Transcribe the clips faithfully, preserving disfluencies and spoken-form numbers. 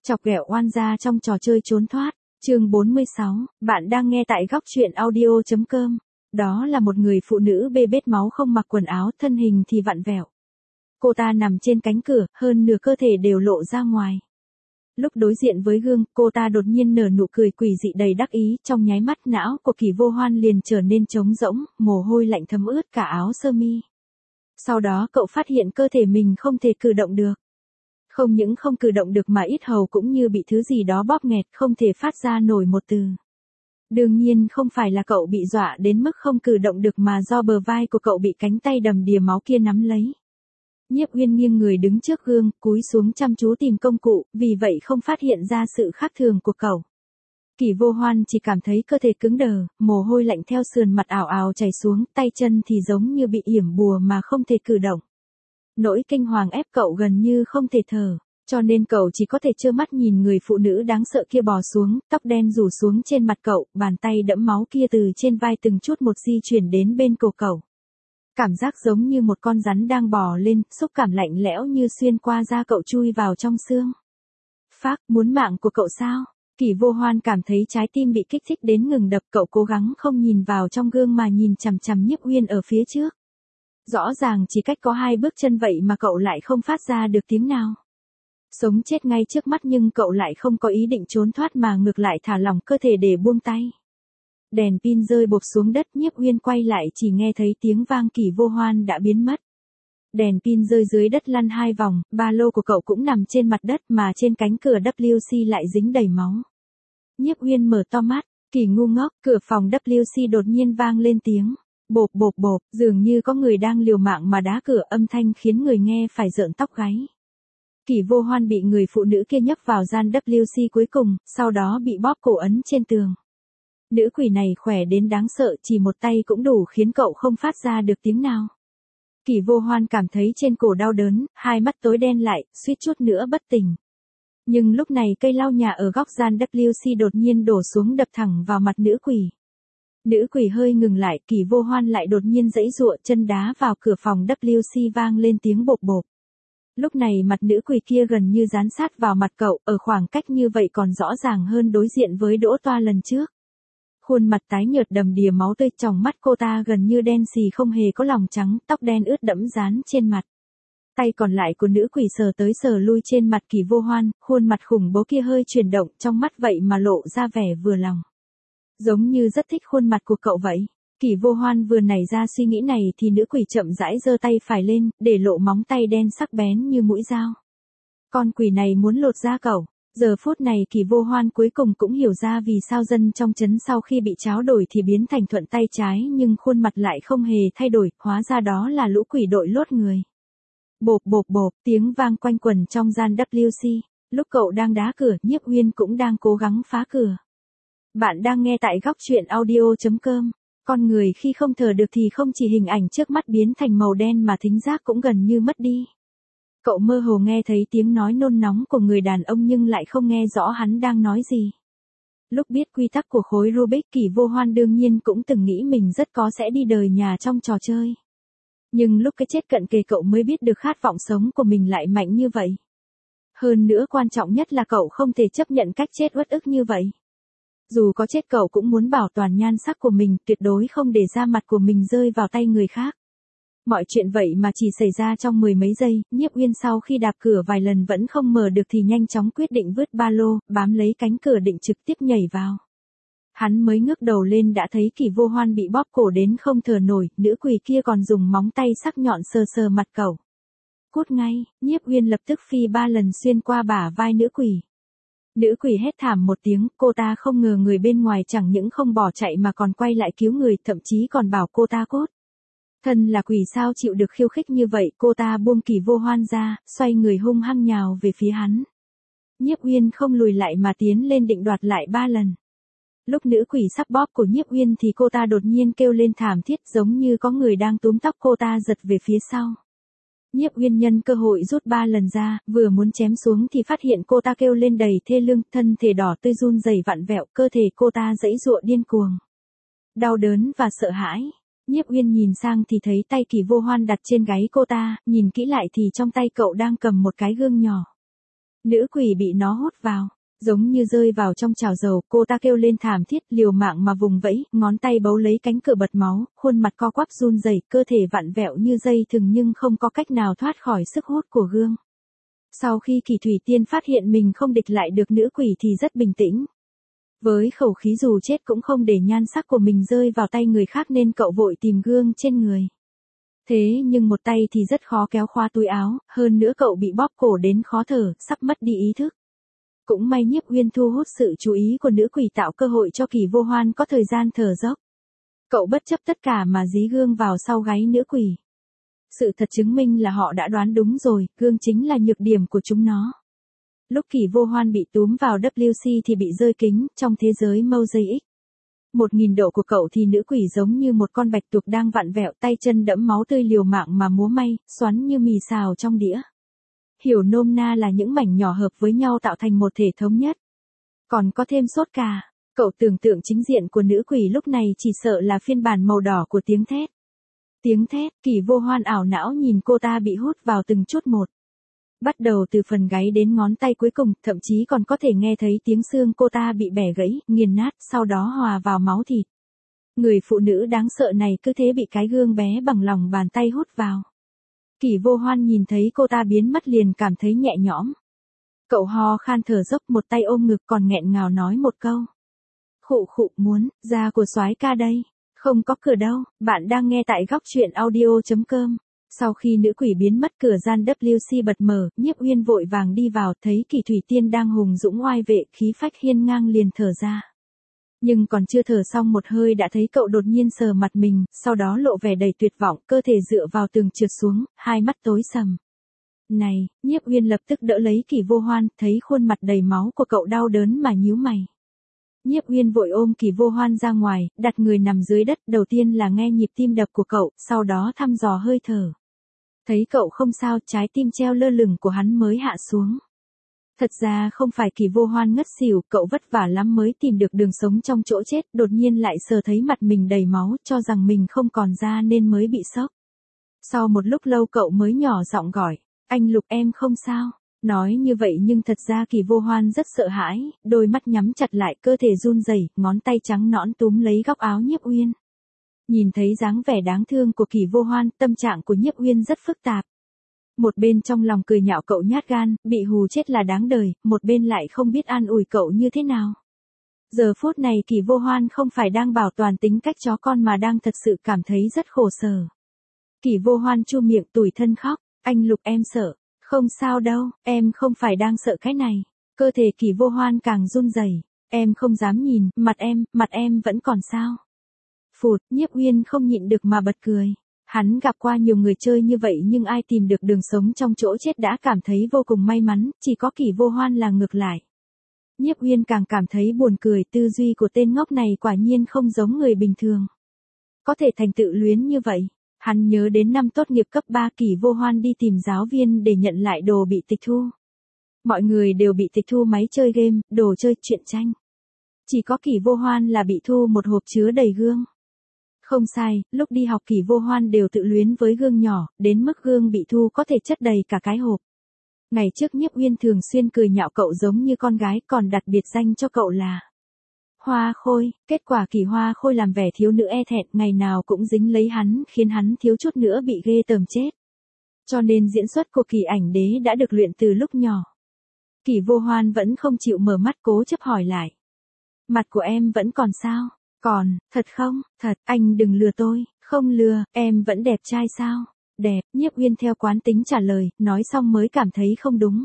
Chọc ghẹo oan gia trong trò chơi trốn thoát. Chương bốn mươi sáu, bạn đang nghe tại góc truyện audio chấm com. Đó là một người phụ nữ bê bết máu không mặc quần áo, thân hình thì vặn vẹo. Cô ta nằm trên cánh cửa, hơn nửa cơ thể đều lộ ra ngoài. Lúc đối diện với gương, cô ta đột nhiên nở nụ cười quỷ dị đầy đắc ý, trong nháy mắt não của Kỷ Vô Hoan liền trở nên trống rỗng, mồ hôi lạnh thấm ướt cả áo sơ mi. Sau đó cậu phát hiện cơ thể mình không thể cử động được. Không những không cử động được mà yết hầu cũng như bị thứ gì đó bóp nghẹt, không thể phát ra nổi một từ. Đương nhiên không phải là cậu bị dọa đến mức không cử động được mà do bờ vai của cậu bị cánh tay đầm đìa máu kia nắm lấy. Nhiếp Uyên nghiêng người đứng trước gương, cúi xuống chăm chú tìm công cụ, vì vậy không phát hiện ra sự khác thường của cậu. Kỷ Vô Hoan chỉ cảm thấy cơ thể cứng đờ, mồ hôi lạnh theo sườn mặt ảo ảo chảy xuống, tay chân thì giống như bị yểm bùa mà không thể cử động. Nỗi kinh hoàng ép cậu gần như không thể thở, cho nên cậu chỉ có thể trơ mắt nhìn người phụ nữ đáng sợ kia bò xuống, tóc đen rủ xuống trên mặt cậu, bàn tay đẫm máu kia từ trên vai từng chút một di chuyển đến bên cổ cậu. Cảm giác giống như một con rắn đang bò lên, xúc cảm lạnh lẽo như xuyên qua da cậu chui vào trong xương. Phác, muốn mạng của cậu sao? Kỷ Vô Hoan cảm thấy trái tim bị kích thích đến ngừng đập, cậu cố gắng không nhìn vào trong gương mà nhìn chằm chằm Nhiếp Uyên ở phía trước. Rõ ràng chỉ cách có hai bước chân vậy mà cậu lại không phát ra được tiếng nào. Sống chết ngay trước mắt nhưng cậu lại không có ý định trốn thoát mà ngược lại thả lỏng cơ thể để buông tay. Đèn pin rơi bộp xuống đất, Nhiếp Uyên quay lại chỉ nghe thấy tiếng vang, Kỷ Vô Hoan đã biến mất. Đèn pin rơi dưới đất lăn hai vòng, ba lô của cậu cũng nằm trên mặt đất mà trên cánh cửa W C lại dính đầy máu. Nhiếp Uyên mở to mắt, Kỷ ngu ngốc, cửa phòng W C đột nhiên vang lên tiếng. Bộp bộp bộp, dường như có người đang liều mạng mà đá cửa, âm thanh khiến người nghe phải rợn tóc gáy. Kỷ Vô Hoan bị người phụ nữ kia nhấc vào gian W C cuối cùng, sau đó bị bóp cổ ấn trên tường. Nữ quỷ này khỏe đến đáng sợ, chỉ một tay cũng đủ khiến cậu không phát ra được tiếng nào. Kỷ Vô Hoan cảm thấy trên cổ đau đớn, hai mắt tối đen lại, suýt chút nữa bất tỉnh. Nhưng lúc này cây lau nhà ở góc gian W C đột nhiên đổ xuống đập thẳng vào mặt nữ quỷ. Nữ quỷ hơi ngừng lại, Kỷ Vô Hoan lại đột nhiên giãy giụa, chân đá vào cửa phòng W C vang lên tiếng bộp bộp. Lúc này mặt nữ quỷ kia gần như dán sát vào mặt cậu, ở khoảng cách như vậy còn rõ ràng hơn đối diện với Đỗ Toa lần trước. Khuôn mặt tái nhợt đầm đìa máu tươi, tròng mắt cô ta gần như đen xì không hề có lòng trắng, tóc đen ướt đẫm dán trên mặt. Tay còn lại của nữ quỷ sờ tới sờ lui trên mặt Kỷ Vô Hoan, khuôn mặt khủng bố kia hơi chuyển động, trong mắt vậy mà lộ ra vẻ vừa lòng. Giống như rất thích khuôn mặt của cậu vậy. Kỷ Vô Hoan vừa nảy ra suy nghĩ này thì nữ quỷ chậm rãi giơ tay phải lên, để lộ móng tay đen sắc bén như mũi dao. Con quỷ này muốn lột da cậu. Giờ phút này Kỷ Vô Hoan cuối cùng cũng hiểu ra vì sao dân trong trấn sau khi bị tráo đổi thì biến thành thuận tay trái nhưng khuôn mặt lại không hề thay đổi, hóa ra đó là lũ quỷ đội lốt người. Bộp bộp bộp, tiếng vang quanh quẩn trong gian W C. Lúc cậu đang đá cửa, Nhiếp Uyên cũng đang cố gắng phá cửa. Bạn đang nghe tại góc truyện audio chấm com. Con người khi không thở được thì không chỉ hình ảnh trước mắt biến thành màu đen mà thính giác cũng gần như mất đi. Cậu mơ hồ nghe thấy tiếng nói nôn nóng của người đàn ông nhưng lại không nghe rõ hắn đang nói gì. Lúc biết quy tắc của khối Rubik, Kỷ Vô Hoan đương nhiên cũng từng nghĩ mình rất có sẽ đi đời nhà trong trò chơi. Nhưng lúc cái chết cận kề cậu mới biết được khát vọng sống của mình lại mạnh như vậy. Hơn nữa quan trọng nhất là cậu không thể chấp nhận cách chết uất ức như vậy. Dù có chết cậu cũng muốn bảo toàn nhan sắc của mình, tuyệt đối không để da mặt của mình rơi vào tay người khác. Mọi chuyện vậy mà chỉ xảy ra trong mười mấy giây, Nhiếp Uyên sau khi đạp cửa vài lần vẫn không mở được thì nhanh chóng quyết định vứt ba lô, bám lấy cánh cửa định trực tiếp nhảy vào. Hắn mới ngước đầu lên đã thấy Kỷ Vô Hoan bị bóp cổ đến không thở nổi, nữ quỷ kia còn dùng móng tay sắc nhọn sờ sờ mặt cậu. Cút ngay, Nhiếp Uyên lập tức phi ba lần xuyên qua bả vai nữ quỷ. Nữ quỷ hét thảm một tiếng, cô ta không ngờ người bên ngoài chẳng những không bỏ chạy mà còn quay lại cứu người, thậm chí còn bảo cô ta cút. Thân là quỷ sao chịu được khiêu khích như vậy, cô ta buông Kỷ Vô Hoan ra, xoay người hung hăng nhào về phía hắn. Nhiếp Uyên không lùi lại mà tiến lên định đoạt lại ba lần. Lúc nữ quỷ sắp bóp của Nhiếp Uyên thì cô ta đột nhiên kêu lên thảm thiết, giống như có người đang túm tóc cô ta giật về phía sau. Nhiếp Uyên nhân cơ hội rút ba lần ra, vừa muốn chém xuống thì phát hiện cô ta kêu lên đầy thê lương, thân thể đỏ tươi run rẩy vặn vẹo, cơ thể cô ta giãy giụa điên cuồng. Đau đớn và sợ hãi. Nhiếp Uyên nhìn sang thì thấy tay Kỷ Vô Hoan đặt trên gáy cô ta, nhìn kỹ lại thì trong tay cậu đang cầm một cái gương nhỏ. Nữ quỷ bị nó hút vào. Giống như rơi vào trong chảo dầu, cô ta kêu lên thảm thiết, liều mạng mà vùng vẫy, ngón tay bấu lấy cánh cửa bật máu, khuôn mặt co quắp run rẩy, cơ thể vặn vẹo như dây thừng nhưng không có cách nào thoát khỏi sức hút của gương. Sau khi Kỳ Thủy Tiên phát hiện mình không địch lại được nữ quỷ thì rất bình tĩnh. Với khẩu khí dù chết cũng không để nhan sắc của mình rơi vào tay người khác nên cậu vội tìm gương trên người. Thế nhưng một tay thì rất khó kéo khóa túi áo, hơn nữa cậu bị bóp cổ đến khó thở, sắp mất đi ý thức. Cũng may Nhiếp Uyên thu hút sự chú ý của nữ quỷ tạo cơ hội cho Kỳ Vô Hoan có thời gian thở dốc. Cậu bất chấp tất cả mà dí gương vào sau gáy nữ quỷ. Sự thật chứng minh là họ đã đoán đúng rồi, gương chính là nhược điểm của chúng nó. Lúc Kỳ Vô Hoan bị túm vào W C thì bị rơi kính, trong thế giới Mosaic. Một nghìn độ của cậu thì nữ quỷ giống như một con bạch tuộc đang vặn vẹo, tay chân đẫm máu tươi liều mạng mà múa may, xoắn như mì xào trong đĩa. Hiểu nôm na là những mảnh nhỏ hợp với nhau tạo thành một thể thống nhất. Còn có thêm sốt cà, cậu tưởng tượng chính diện của nữ quỷ lúc này chỉ sợ là phiên bản màu đỏ của tiếng thét. Tiếng thét, Kỳ Vô Hoan ảo não nhìn cô ta bị hút vào từng chút một. Bắt đầu từ phần gáy đến ngón tay cuối cùng, thậm chí còn có thể nghe thấy tiếng xương cô ta bị bẻ gãy, nghiền nát, sau đó hòa vào máu thịt. Người phụ nữ đáng sợ này cứ thế bị cái gương bé bằng lòng bàn tay hút vào. Kỳ Vô Hoan nhìn thấy cô ta biến mất liền cảm thấy nhẹ nhõm. Cậu ho khan thở dốc, một tay ôm ngực còn nghẹn ngào nói một câu. Khụ khụ, muốn, da của soái ca đây. Không có cửa đâu, bạn đang nghe tại góc truyện audio chấm com. Sau khi nữ quỷ biến mất cửa gian W C bật mở, Nhiếp Uyên vội vàng đi vào, thấy Kỳ Thủy Tiên đang hùng dũng oai vệ, khí phách hiên ngang liền thở ra. Nhưng còn chưa thở xong một hơi đã thấy cậu đột nhiên sờ mặt mình, sau đó lộ vẻ đầy tuyệt vọng, cơ thể dựa vào tường trượt xuống, hai mắt tối sầm. Này, Nhiếp Uyên lập tức đỡ lấy Kỳ Vô Hoan, thấy khuôn mặt đầy máu của cậu đau đớn mà nhíu mày. Nhiếp Uyên vội ôm Kỳ Vô Hoan ra ngoài, đặt người nằm dưới đất, đầu tiên là nghe nhịp tim đập của cậu, sau đó thăm dò hơi thở. Thấy cậu không sao, trái tim treo lơ lửng của hắn mới hạ xuống. Thật ra không phải Kỳ Vô Hoan ngất xỉu, cậu vất vả lắm mới tìm được đường sống trong chỗ chết, đột nhiên lại sờ thấy mặt mình đầy máu, cho rằng mình không còn da nên mới bị sốc. Sau một lúc lâu cậu mới nhỏ giọng gọi, anh Lục em không sao. Nói như vậy nhưng thật ra Kỳ Vô Hoan rất sợ hãi, đôi mắt nhắm chặt lại, cơ thể run rẩy, ngón tay trắng nõn túm lấy góc áo Nhiếp Uyên. Nhìn thấy dáng vẻ đáng thương của Kỳ Vô Hoan, tâm trạng của Nhiếp Uyên rất phức tạp. Một bên trong lòng cười nhạo cậu nhát gan, bị hù chết là đáng đời, một bên lại không biết an ủi cậu như thế nào. Giờ phút này Kỳ Vô Hoan không phải đang bảo toàn tính cách chó con mà đang thật sự cảm thấy rất khổ sở. Kỳ Vô Hoan chu miệng tủi thân khóc, anh Lục em sợ. Không sao đâu, em không phải đang sợ cái này. Cơ thể Kỳ Vô Hoan càng run rẩy, em không dám nhìn, mặt em, mặt em vẫn còn sao. Phụt, Nhiếp Uyên không nhịn được mà bật cười. Hắn gặp qua nhiều người chơi như vậy nhưng ai tìm được đường sống trong chỗ chết đã cảm thấy vô cùng may mắn, chỉ có Kỳ Vô Hoan là ngược lại. Nhiếp Uyên càng cảm thấy buồn cười, tư duy của tên ngốc này quả nhiên không giống người bình thường. Có thể thành tựu luyến như vậy. Hắn nhớ đến năm tốt nghiệp cấp ba, Kỳ Vô Hoan đi tìm giáo viên để nhận lại đồ bị tịch thu. Mọi người đều bị tịch thu máy chơi game, đồ chơi, truyện tranh. Chỉ có Kỳ Vô Hoan là bị thu một hộp chứa đầy gương. Không sai, lúc đi học Kỳ Vô Hoan đều tự luyến với gương nhỏ, đến mức gương bị thu có thể chất đầy cả cái hộp. Ngày trước Nhiếp Uyên thường xuyên cười nhạo cậu giống như con gái, còn đặt biệt danh cho cậu là Hoa Khôi. Kết quả Kỳ Hoa Khôi làm vẻ thiếu nữ e thẹn, ngày nào cũng dính lấy hắn, khiến hắn thiếu chút nữa bị ghê tởm chết. Cho nên diễn xuất của Kỳ Ảnh Đế đã được luyện từ lúc nhỏ. Kỳ Vô Hoan vẫn không chịu mở mắt, cố chấp hỏi lại. Mặt của em vẫn còn sao? Còn, thật không? Thật, anh đừng lừa tôi. Không lừa, em vẫn đẹp trai sao? Đẹp, Nhiếp Uyên theo quán tính trả lời, nói xong mới cảm thấy không đúng.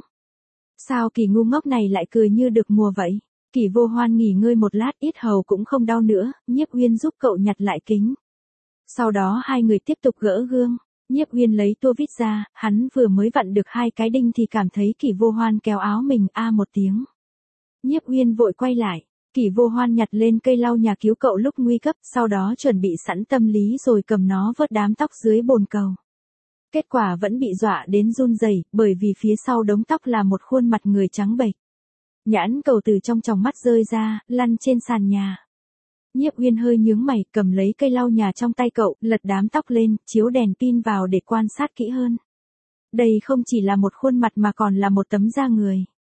Sao Kỳ ngu ngốc này lại cười như được mùa vậy? Kỳ Vô Hoan nghỉ ngơi một lát, yết hầu cũng không đau nữa, Nhiếp Uyên giúp cậu nhặt lại kính. Sau đó hai người tiếp tục gỡ gương. Nhiếp Uyên lấy tua vít ra, hắn vừa mới vặn được hai cái đinh thì cảm thấy Kỳ Vô Hoan kéo áo mình a một tiếng. Nhiếp Uyên vội quay lại. Kỳ Vô Hoan nhặt lên cây lau nhà cứu cậu lúc nguy cấp, sau đó chuẩn bị sẵn tâm lý rồi cầm nó vớt đám tóc dưới bồn cầu. Kết quả vẫn bị dọa đến run rẩy, bởi vì phía sau đống tóc là một khuôn mặt người trắng bệch. Nhãn cầu từ trong tròng mắt rơi ra, lăn trên sàn nhà. Nhiếp Uyên hơi nhướng mày, cầm lấy cây lau nhà trong tay cậu, lật đám tóc lên, chiếu đèn pin vào để quan sát kỹ hơn. Đây không chỉ là một khuôn mặt mà còn là một tấm da người.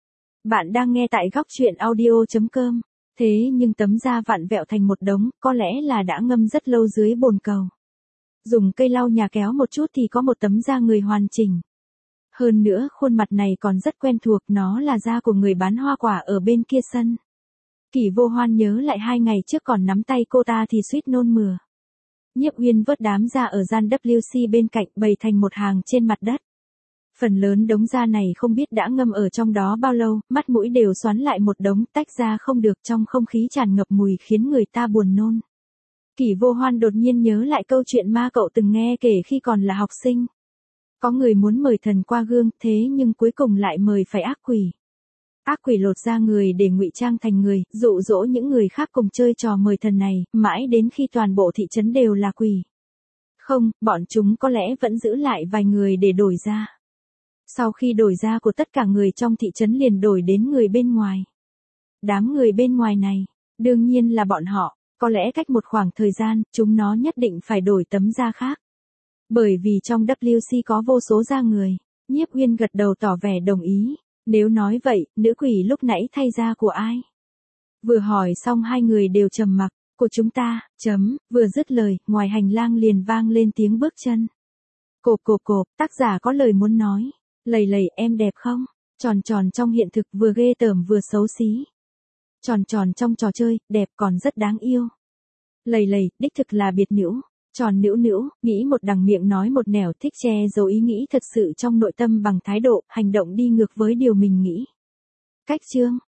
Bạn đang nghe tại góc chuyện audio.com. Thế nhưng tấm da vặn vẹo thành một đống, có lẽ là đã ngâm rất lâu dưới bồn cầu. Dùng cây lau nhà kéo một chút thì có một tấm da người hoàn chỉnh. Hơn nữa khuôn mặt này còn rất quen thuộc, nó là da của người bán hoa quả ở bên kia sân. Kỷ Vô Hoan nhớ lại hai ngày trước còn nắm tay cô ta thì suýt nôn mửa. Nhiếp Uyên vớt đám da ở gian W C bên cạnh bày thành một hàng trên mặt đất. Phần lớn đống da này không biết đã ngâm ở trong đó bao lâu, mắt mũi đều xoắn lại một đống, tách ra không được, trong không khí tràn ngập mùi khiến người ta buồn nôn. Kỷ Vô Hoan đột nhiên nhớ lại câu chuyện ma cậu từng nghe kể khi còn là học sinh. Có người muốn mời thần qua gương, thế nhưng cuối cùng lại mời phải ác quỷ. Ác quỷ lột da người để ngụy trang thành người, dụ dỗ những người khác cùng chơi trò mời thần này, mãi đến khi toàn bộ thị trấn đều là quỷ. Không, bọn chúng có lẽ vẫn giữ lại vài người để đổi da. Sau khi đổi da của tất cả người trong thị trấn liền đổi đến người bên ngoài. Đám người bên ngoài này, đương nhiên là bọn họ, có lẽ cách một khoảng thời gian, chúng nó nhất định phải đổi tấm da khác. Bởi vì trong W C có vô số da người, Nhiếp Uyên gật đầu tỏ vẻ đồng ý. Nếu nói vậy, nữ quỷ lúc nãy thay da của ai? Vừa hỏi xong hai người đều trầm mặc, của chúng ta, chấm, vừa dứt lời, ngoài hành lang liền vang lên tiếng bước chân. Cộp cộp cộp, tác giả có lời muốn nói. Lầy lầy, em đẹp không? Tròn tròn trong hiện thực vừa ghê tởm vừa xấu xí. Tròn tròn trong trò chơi, đẹp còn rất đáng yêu. Lầy lầy, đích thực là biệt nữ. Tròn nữu nữu, nghĩ một đằng miệng nói một nẻo, thích che giấu ý nghĩ thật sự trong nội tâm bằng thái độ, hành động đi ngược với điều mình nghĩ. Cách chương